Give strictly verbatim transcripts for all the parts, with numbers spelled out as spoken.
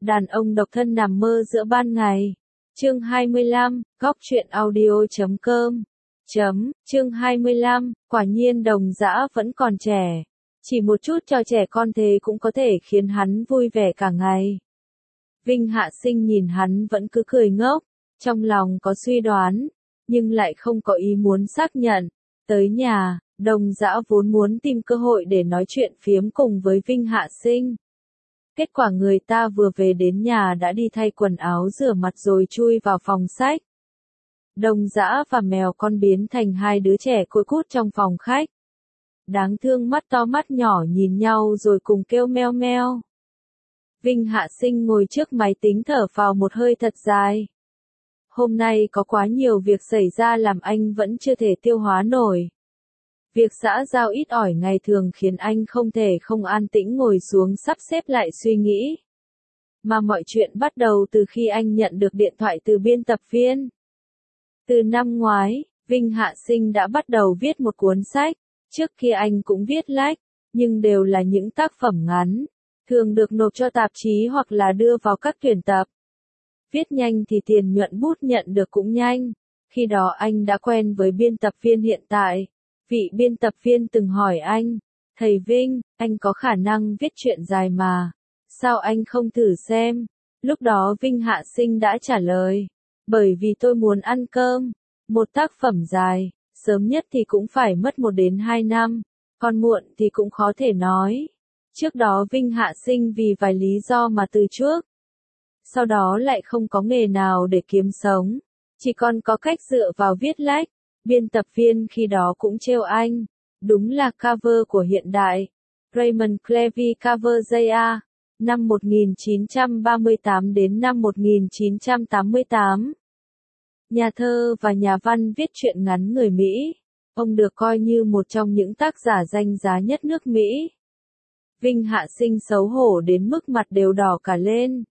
Đàn ông độc thân nằm mơ giữa ban ngày. Chương hai mươi lăm, góc truyện audio chấm com. Chấm, chương hai mươi lăm, quả nhiên Đồng Dã vẫn còn trẻ. Chỉ một chút cho trẻ con thế cũng có thể khiến hắn vui vẻ cả ngày. Vinh Hạ Sinh nhìn hắn vẫn cứ cười ngốc, trong lòng có suy đoán, nhưng lại không có ý muốn xác nhận. Tới nhà, Đồng Dã vốn muốn tìm cơ hội để nói chuyện phiếm cùng với Vinh Hạ Sinh. Kết quả người ta vừa về đến nhà đã đi thay quần áo rửa mặt rồi chui vào phòng sách. Đồng Dã và mèo con biến thành hai đứa trẻ côi cút trong phòng khách. Đáng thương mắt to mắt nhỏ nhìn nhau rồi cùng kêu meo meo. Vinh Hạ Sinh ngồi trước máy tính thở phào một hơi thật dài. Hôm nay có quá nhiều việc xảy ra làm anh vẫn chưa thể tiêu hóa nổi. Việc xã giao ít ỏi ngày thường khiến anh không thể không an tĩnh ngồi xuống sắp xếp lại suy nghĩ. Mà mọi chuyện bắt đầu từ khi anh nhận được điện thoại từ biên tập viên. Từ năm ngoái, Vinh Hạ Sinh đã bắt đầu viết một cuốn sách, trước kia anh cũng viết lách, nhưng đều là những tác phẩm ngắn, thường được nộp cho tạp chí hoặc là đưa vào các tuyển tập. Viết nhanh thì tiền nhuận bút nhận được cũng nhanh, khi đó anh đã quen với biên tập viên hiện tại. Vị biên tập viên từng hỏi anh, thầy Vinh, anh có khả năng viết truyện dài mà, sao anh không thử xem? Lúc đó Vinh Hạ Sinh đã trả lời, bởi vì tôi muốn ăn cơm, một tác phẩm dài, sớm nhất thì cũng phải mất một đến hai năm, còn muộn thì cũng khó thể nói. Trước đó Vinh Hạ Sinh vì vài lý do mà từ trước, sau đó lại không có nghề nào để kiếm sống, chỉ còn có cách dựa vào viết lách. Biên tập viên khi đó cũng trêu anh, đúng là cover của hiện đại. Raymond Clevy cover J A, năm một nghìn chín trăm ba mươi tám đến năm một nghìn chín trăm tám mươi tám. Nhà thơ và nhà văn viết truyện ngắn người Mỹ, ông được coi như một trong những tác giả danh giá nhất nước Mỹ. Vinh Hạ Sinh xấu hổ đến mức mặt đều đỏ cả lên.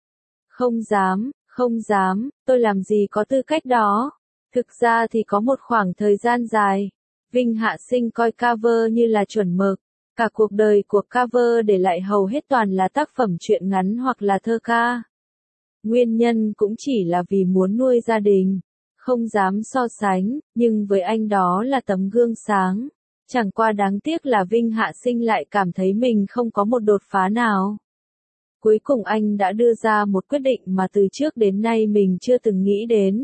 Không dám, không dám, tôi làm gì có tư cách đó. Thực ra thì có một khoảng thời gian dài, Vinh Hạ Sinh coi cover như là chuẩn mực, cả cuộc đời của cover để lại hầu hết toàn là tác phẩm truyện ngắn hoặc là thơ ca. Nguyên nhân cũng chỉ là vì muốn nuôi gia đình, không dám so sánh, nhưng với anh đó là tấm gương sáng. Chẳng qua đáng tiếc là Vinh Hạ Sinh lại cảm thấy mình không có một đột phá nào. Cuối cùng anh đã đưa ra một quyết định mà từ trước đến nay mình chưa từng nghĩ đến.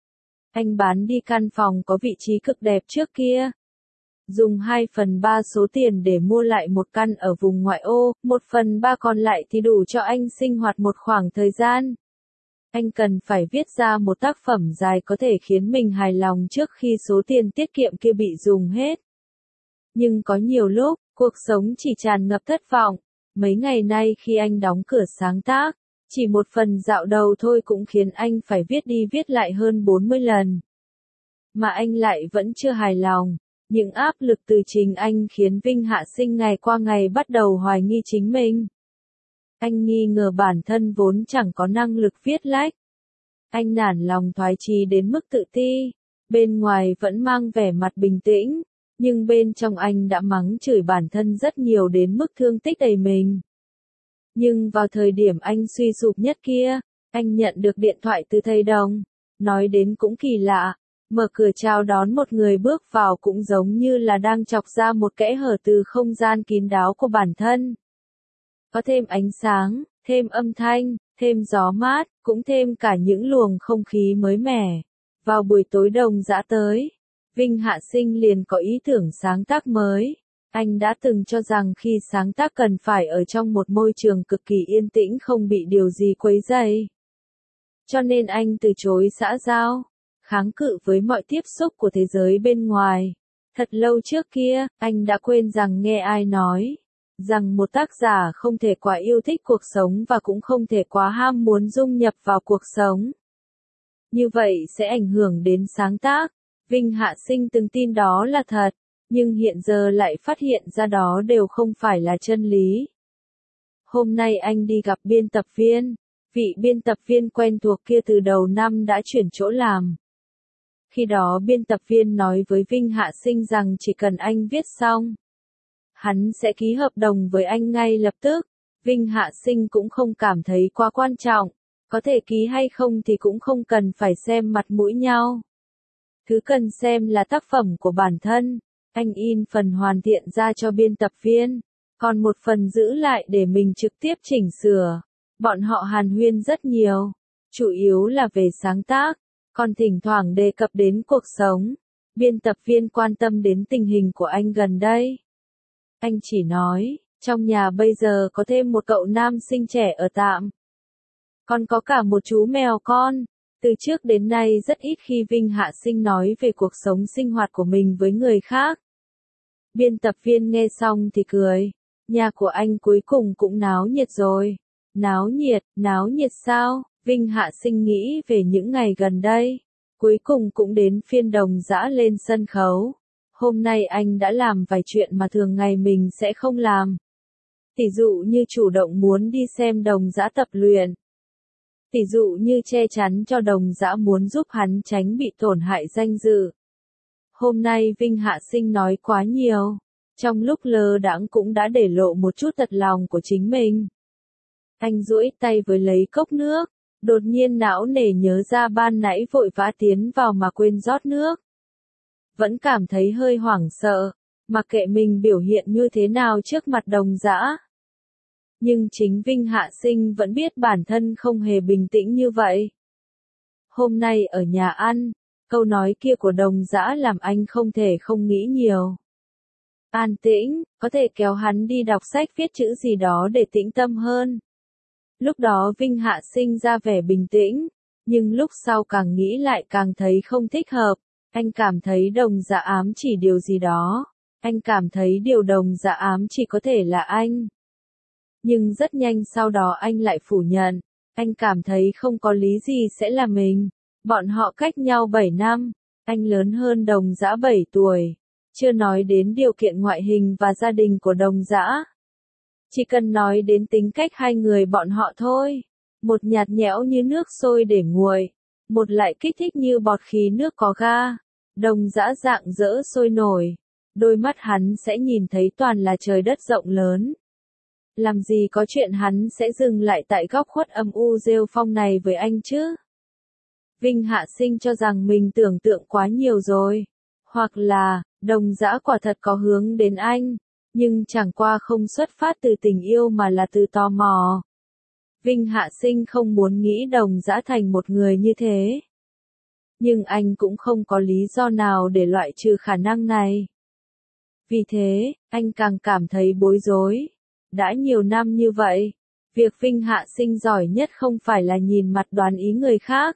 Anh bán đi căn phòng có vị trí cực đẹp trước kia. Dùng hai phần ba số tiền để mua lại một căn ở vùng ngoại ô, một phần ba còn lại thì đủ cho anh sinh hoạt một khoảng thời gian. Anh cần phải viết ra một tác phẩm dài có thể khiến mình hài lòng trước khi số tiền tiết kiệm kia bị dùng hết. Nhưng có nhiều lúc, cuộc sống chỉ tràn ngập thất vọng. Mấy ngày nay khi anh đóng cửa sáng tác, chỉ một phần dạo đầu thôi cũng khiến anh phải viết đi viết lại hơn bốn mươi lần. Mà anh lại vẫn chưa hài lòng. Những áp lực từ chính anh khiến Vinh Hạ Sinh ngày qua ngày bắt đầu hoài nghi chính mình. Anh nghi ngờ bản thân vốn chẳng có năng lực viết lách. Anh nản lòng thoái chí đến mức tự ti. Bên ngoài vẫn mang vẻ mặt bình tĩnh, nhưng bên trong anh đã mắng chửi bản thân rất nhiều đến mức thương tích đầy mình. Nhưng vào thời điểm anh suy sụp nhất kia, anh nhận được điện thoại từ thầy Đồng. Nói đến cũng kỳ lạ, mở cửa chào đón một người bước vào cũng giống như là đang chọc ra một kẽ hở từ không gian kín đáo của bản thân. Có thêm ánh sáng, thêm âm thanh, thêm gió mát, cũng thêm cả những luồng không khí mới mẻ. Vào buổi tối Đồng Dã tới, Vinh Hạ Sinh liền có ý tưởng sáng tác mới. Anh đã từng cho rằng khi sáng tác cần phải ở trong một môi trường cực kỳ yên tĩnh không bị điều gì quấy rầy. Cho nên anh từ chối xã giao, kháng cự với mọi tiếp xúc của thế giới bên ngoài. Thật lâu trước kia, anh đã quên rằng nghe ai nói, rằng một tác giả không thể quá yêu thích cuộc sống và cũng không thể quá ham muốn dung nhập vào cuộc sống. Như vậy sẽ ảnh hưởng đến sáng tác. Vinh Hạ Sinh từng tin đó là thật, nhưng hiện giờ lại phát hiện ra đó đều không phải là chân lý. Hôm nay anh đi gặp biên tập viên, vị biên tập viên quen thuộc kia từ đầu năm đã chuyển chỗ làm. Khi đó biên tập viên nói với Vinh Hạ Sinh rằng chỉ cần anh viết xong, hắn sẽ ký hợp đồng với anh ngay lập tức. Vinh Hạ Sinh cũng không cảm thấy quá quan trọng, có thể ký hay không thì cũng không cần phải xem mặt mũi nhau. Thứ cần xem là tác phẩm của bản thân, anh in phần hoàn thiện ra cho biên tập viên, còn một phần giữ lại để mình trực tiếp chỉnh sửa. Bọn họ hàn huyên rất nhiều, chủ yếu là về sáng tác, còn thỉnh thoảng đề cập đến cuộc sống. Biên tập viên quan tâm đến tình hình của anh gần đây. Anh chỉ nói, trong nhà bây giờ có thêm một cậu nam sinh trẻ ở tạm. Còn có cả một chú mèo con. Từ trước đến nay rất ít khi Vinh Hạ Sinh nói về cuộc sống sinh hoạt của mình với người khác. Biên tập viên nghe xong thì cười. Nhà của anh cuối cùng cũng náo nhiệt rồi. Náo nhiệt, náo nhiệt sao? Vinh Hạ Sinh nghĩ về những ngày gần đây. Cuối cùng cũng đến phiên Đồng Dã lên sân khấu. Hôm nay anh đã làm vài chuyện mà thường ngày mình sẽ không làm. Tỷ dụ như chủ động muốn đi xem Đồng Dã tập luyện. Tỷ dụ như che chắn cho Đồng Dã muốn giúp hắn tránh bị tổn hại danh dự. Hôm nay Vinh Hạ Sinh nói quá nhiều. Trong lúc lơ đãng cũng đã để lộ một chút thật lòng của chính mình. Anh duỗi tay với lấy cốc nước. Đột nhiên não nề nhớ ra ban nãy vội vã tiến vào mà quên rót nước. Vẫn cảm thấy hơi hoảng sợ, mặc kệ mình biểu hiện như thế nào trước mặt Đồng Dã. Nhưng chính Vinh Hạ Sinh vẫn biết bản thân không hề bình tĩnh như vậy. Hôm nay ở nhà ăn, câu nói kia của Đồng Dã làm anh không thể không nghĩ nhiều. An tĩnh, có thể kéo hắn đi đọc sách viết chữ gì đó để tĩnh tâm hơn. Lúc đó Vinh Hạ Sinh ra vẻ bình tĩnh, nhưng lúc sau càng nghĩ lại càng thấy không thích hợp. Anh cảm thấy Đồng Dã ám chỉ điều gì đó. Anh cảm thấy điều Đồng Dã ám chỉ có thể là anh. Nhưng rất nhanh sau đó anh lại phủ nhận. Anh cảm thấy không có lý gì sẽ là mình. Bọn họ cách nhau bảy năm. Anh lớn hơn Đồng Dã bảy tuổi. Chưa nói đến điều kiện ngoại hình và gia đình của Đồng Dã. Chỉ cần nói đến tính cách hai người bọn họ thôi. Một nhạt nhẽo như nước sôi để nguội. Một lại kích thích như bọt khí nước có ga. Đồng Dã rạng rỡ sôi nổi. Đôi mắt hắn sẽ nhìn thấy toàn là trời đất rộng lớn. Làm gì có chuyện hắn sẽ dừng lại tại góc khuất âm u rêu phong này với anh chứ? Vinh Hạ Sinh cho rằng mình tưởng tượng quá nhiều rồi. Hoặc là, Đồng Dã quả thật có hướng đến anh. Nhưng chẳng qua không xuất phát từ tình yêu mà là từ tò mò. Vinh Hạ Sinh không muốn nghĩ Đồng Dã thành một người như thế. Nhưng anh cũng không có lý do nào để loại trừ khả năng này. Vì thế, anh càng cảm thấy bối rối. Đã nhiều năm như vậy, việc Vinh Hạ Sinh giỏi nhất không phải là nhìn mặt đoán ý người khác.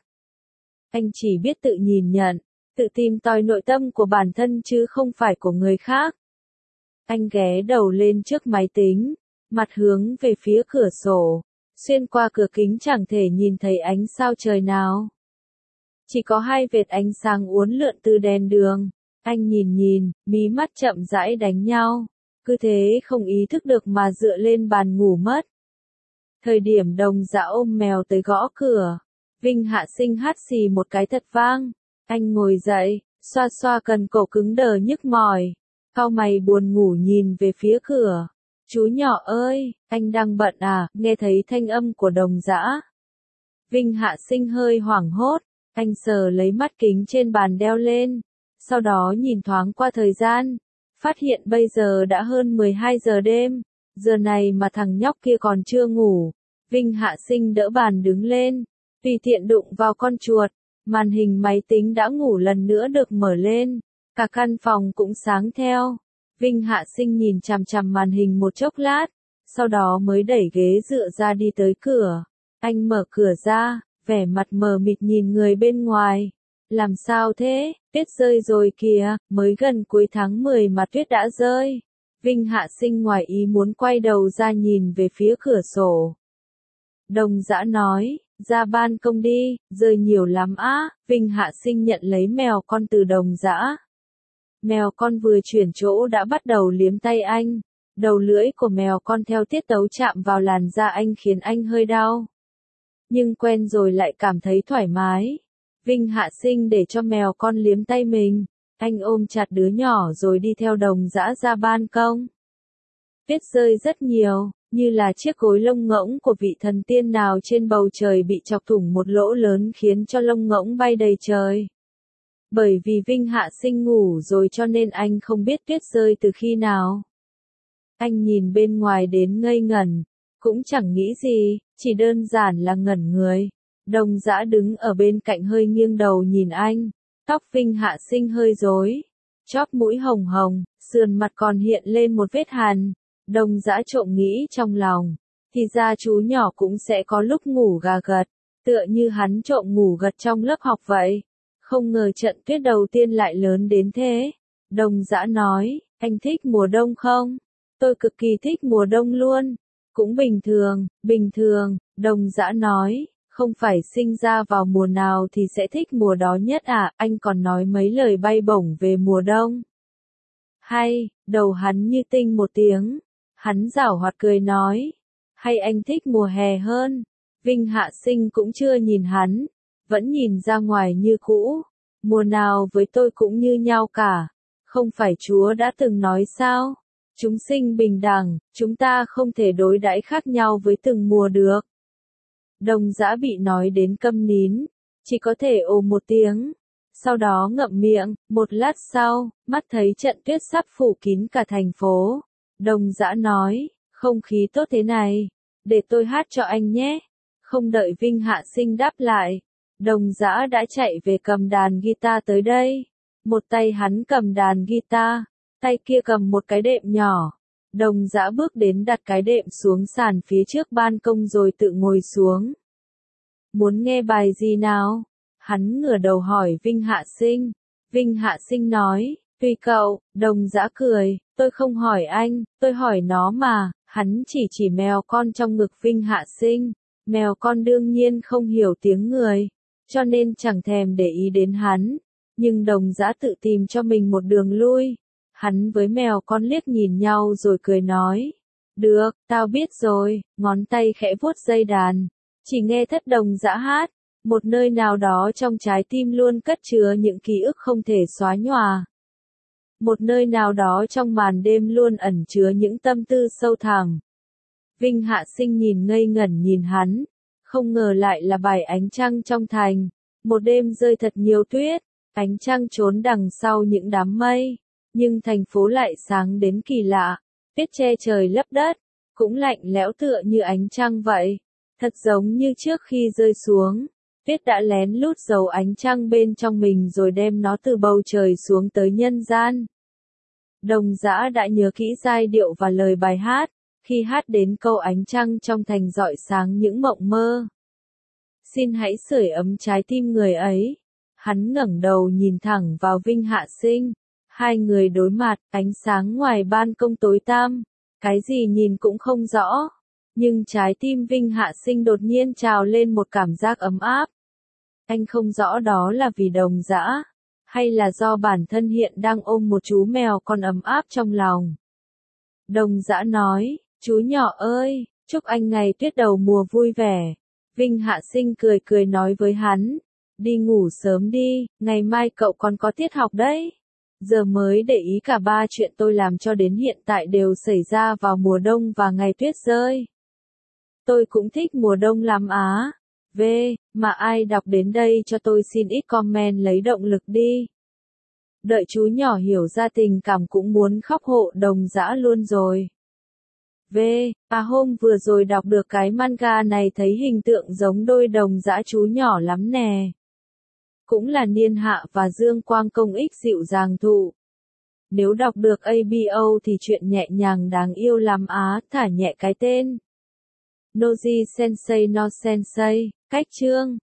Anh chỉ biết tự nhìn nhận, tự tìm tòi nội tâm của bản thân chứ không phải của người khác. Anh ghé đầu lên trước máy tính, mặt hướng về phía cửa sổ, xuyên qua cửa kính chẳng thể nhìn thấy ánh sao trời nào. Chỉ có hai vệt ánh sáng uốn lượn từ đèn đường. Anh nhìn nhìn, mí mắt chậm rãi đánh nhau. Cứ thế không ý thức được mà dựa lên bàn ngủ mất. Thời điểm Đồng Dã ôm mèo tới gõ cửa. Vinh Hạ Sinh hắt xì một cái thật vang. Anh ngồi dậy, xoa xoa cần cổ cứng đờ nhức mỏi. Cau mày buồn ngủ nhìn về phía cửa. Chú nhỏ ơi, anh đang bận à? Nghe thấy thanh âm của Đồng Dã. Vinh Hạ Sinh hơi hoảng hốt. Anh sờ lấy mắt kính trên bàn đeo lên. Sau đó nhìn thoáng qua thời gian. Phát hiện bây giờ đã hơn mười hai giờ đêm. Giờ này mà thằng nhóc kia còn chưa ngủ. Vinh Hạ Sinh đỡ bàn đứng lên. Tùy tiện đụng vào con chuột. Màn hình máy tính đã ngủ lần nữa được mở lên. Cả căn phòng cũng sáng theo. Vinh Hạ Sinh nhìn chằm chằm màn hình một chốc lát. Sau đó mới đẩy ghế dựa ra đi tới cửa. Anh mở cửa ra, vẻ mặt mờ mịt nhìn người bên ngoài. Làm sao thế? Tuyết rơi rồi kìa, mới gần cuối tháng mười mà tuyết đã rơi. Vinh Hạ Sinh ngoài ý muốn quay đầu ra nhìn về phía cửa sổ. Đồng Dã nói, ra ban công đi, rơi nhiều lắm á. Vinh Hạ Sinh nhận lấy mèo con từ Đồng Dã. Mèo con vừa chuyển chỗ đã bắt đầu liếm tay anh. Đầu lưỡi của mèo con theo tiết tấu chạm vào làn da anh khiến anh hơi đau. Nhưng quen rồi lại cảm thấy thoải mái. Vinh Hạ Sinh để cho mèo con liếm tay mình. Anh ôm chặt đứa nhỏ rồi đi theo Đồng Dã ra ban công. Tuyết rơi rất nhiều, như là chiếc gối lông ngỗng của vị thần tiên nào trên bầu trời bị chọc thủng một lỗ lớn khiến cho lông ngỗng bay đầy trời. Bởi vì Vinh Hạ Sinh ngủ rồi cho nên anh không biết tuyết rơi từ khi nào. Anh nhìn bên ngoài đến ngây ngẩn, cũng chẳng nghĩ gì, chỉ đơn giản là ngẩn người. Đồng Dã đứng ở bên cạnh hơi nghiêng đầu nhìn anh, tóc Vinh Hạ Sinh hơi rối, chóp mũi hồng hồng, sườn mặt còn hiện lên một vết hằn. Đồng Dã trộm nghĩ trong lòng, thì ra chú nhỏ cũng sẽ có lúc ngủ gà gật, tựa như hắn trộm ngủ gật trong lớp học vậy. Không ngờ trận tuyết đầu tiên lại lớn đến thế. Đồng Dã nói, anh thích mùa đông không? Tôi cực kỳ thích mùa đông luôn. Cũng bình thường, bình thường, Đồng Dã nói, không phải sinh ra vào mùa nào thì sẽ thích mùa đó nhất à, anh còn nói mấy lời bay bổng về mùa đông. Hay, đầu hắn như tinh một tiếng. Hắn giảo hoạt cười nói, hay anh thích mùa hè hơn? Vinh Hạ Sinh cũng chưa nhìn hắn, vẫn nhìn ra ngoài như cũ. Mùa nào với tôi cũng như nhau cả. Không phải Chúa đã từng nói sao? Chúng sinh bình đẳng, chúng ta không thể đối đãi khác nhau với từng mùa được. Đồng Dã bị nói đến câm nín, chỉ có thể ồ một tiếng. Sau đó ngậm miệng, một lát sau, mắt thấy trận tuyết sắp phủ kín cả thành phố. Đồng Dã nói, không khí tốt thế này, để tôi hát cho anh nhé. Không đợi Vinh Hạ Sinh đáp lại, Đồng Dã đã chạy về cầm đàn guitar tới đây. Một tay hắn cầm đàn guitar, tay kia cầm một cái đệm nhỏ. Đồng Dã bước đến đặt cái đệm xuống sàn phía trước ban công rồi tự ngồi xuống. Muốn nghe bài gì nào? Hắn ngửa đầu hỏi Vinh Hạ Sinh. Vinh Hạ Sinh nói, tùy cậu. Đồng Dã cười, tôi không hỏi anh, tôi hỏi nó mà. Hắn chỉ chỉ mèo con trong ngực Vinh Hạ Sinh. Mèo con đương nhiên không hiểu tiếng người, cho nên chẳng thèm để ý đến hắn. Nhưng Đồng Dã tự tìm cho mình một đường lui. Hắn với mèo con liếc nhìn nhau rồi cười nói, được, tao biết rồi. Ngón tay khẽ vuốt dây đàn, chỉ nghe Thất Đồng Dã hát. Một nơi nào đó trong trái tim luôn cất chứa những ký ức không thể xóa nhòa. Một nơi nào đó trong màn đêm luôn ẩn chứa những tâm tư sâu thẳm. Vinh Hạ Sinh nhìn ngây ngẩn nhìn hắn, không ngờ lại là bài Ánh Trăng trong thành. Một đêm rơi thật nhiều tuyết, ánh trăng trốn đằng sau những đám mây, nhưng thành phố lại sáng đến kỳ lạ. Tuyết che trời lấp đất, cũng lạnh lẽo tựa như ánh trăng vậy, thật giống như trước khi rơi xuống. Tuyết đã lén lút giấu ánh trăng bên trong mình rồi đem nó từ bầu trời xuống tới nhân gian. Đồng Dã đã nhớ kỹ giai điệu và lời bài hát, khi hát đến câu ánh trăng trong thành rọi sáng những mộng mơ. Xin hãy sưởi ấm trái tim người ấy. Hắn ngẩng đầu nhìn thẳng vào Vinh Hạ Sinh. Hai người đối mặt, ánh sáng ngoài ban công tối tăm. Cái gì nhìn cũng không rõ. Nhưng trái tim Vinh Hạ Sinh đột nhiên trào lên một cảm giác ấm áp. Anh không rõ đó là vì Đồng Dã, hay là do bản thân hiện đang ôm một chú mèo con ấm áp trong lòng. Đồng Dã nói, chú nhỏ ơi, chúc anh ngày tuyết đầu mùa vui vẻ. Vinh Hạ Sinh cười cười nói với hắn, đi ngủ sớm đi, ngày mai cậu còn có tiết học đấy. Giờ mới để ý cả ba chuyện tôi làm cho đến hiện tại đều xảy ra vào mùa đông và ngày tuyết rơi. Tôi cũng thích mùa đông lắm á. V, mà ai đọc đến đây cho tôi xin ít comment lấy động lực đi. Đợi chú nhỏ hiểu ra tình cảm cũng muốn khóc hộ Đồng Dã luôn rồi. V, à hôm vừa rồi đọc được cái manga này thấy hình tượng giống đôi Đồng Dã chú nhỏ lắm nè. Cũng là Niên Hạ và Dương Quang công ích dịu dàng thụ. Nếu đọc được a bê o thì chuyện nhẹ nhàng đáng yêu lắm á, thả nhẹ cái tên. Noji Sensei no Sensei, cách chương.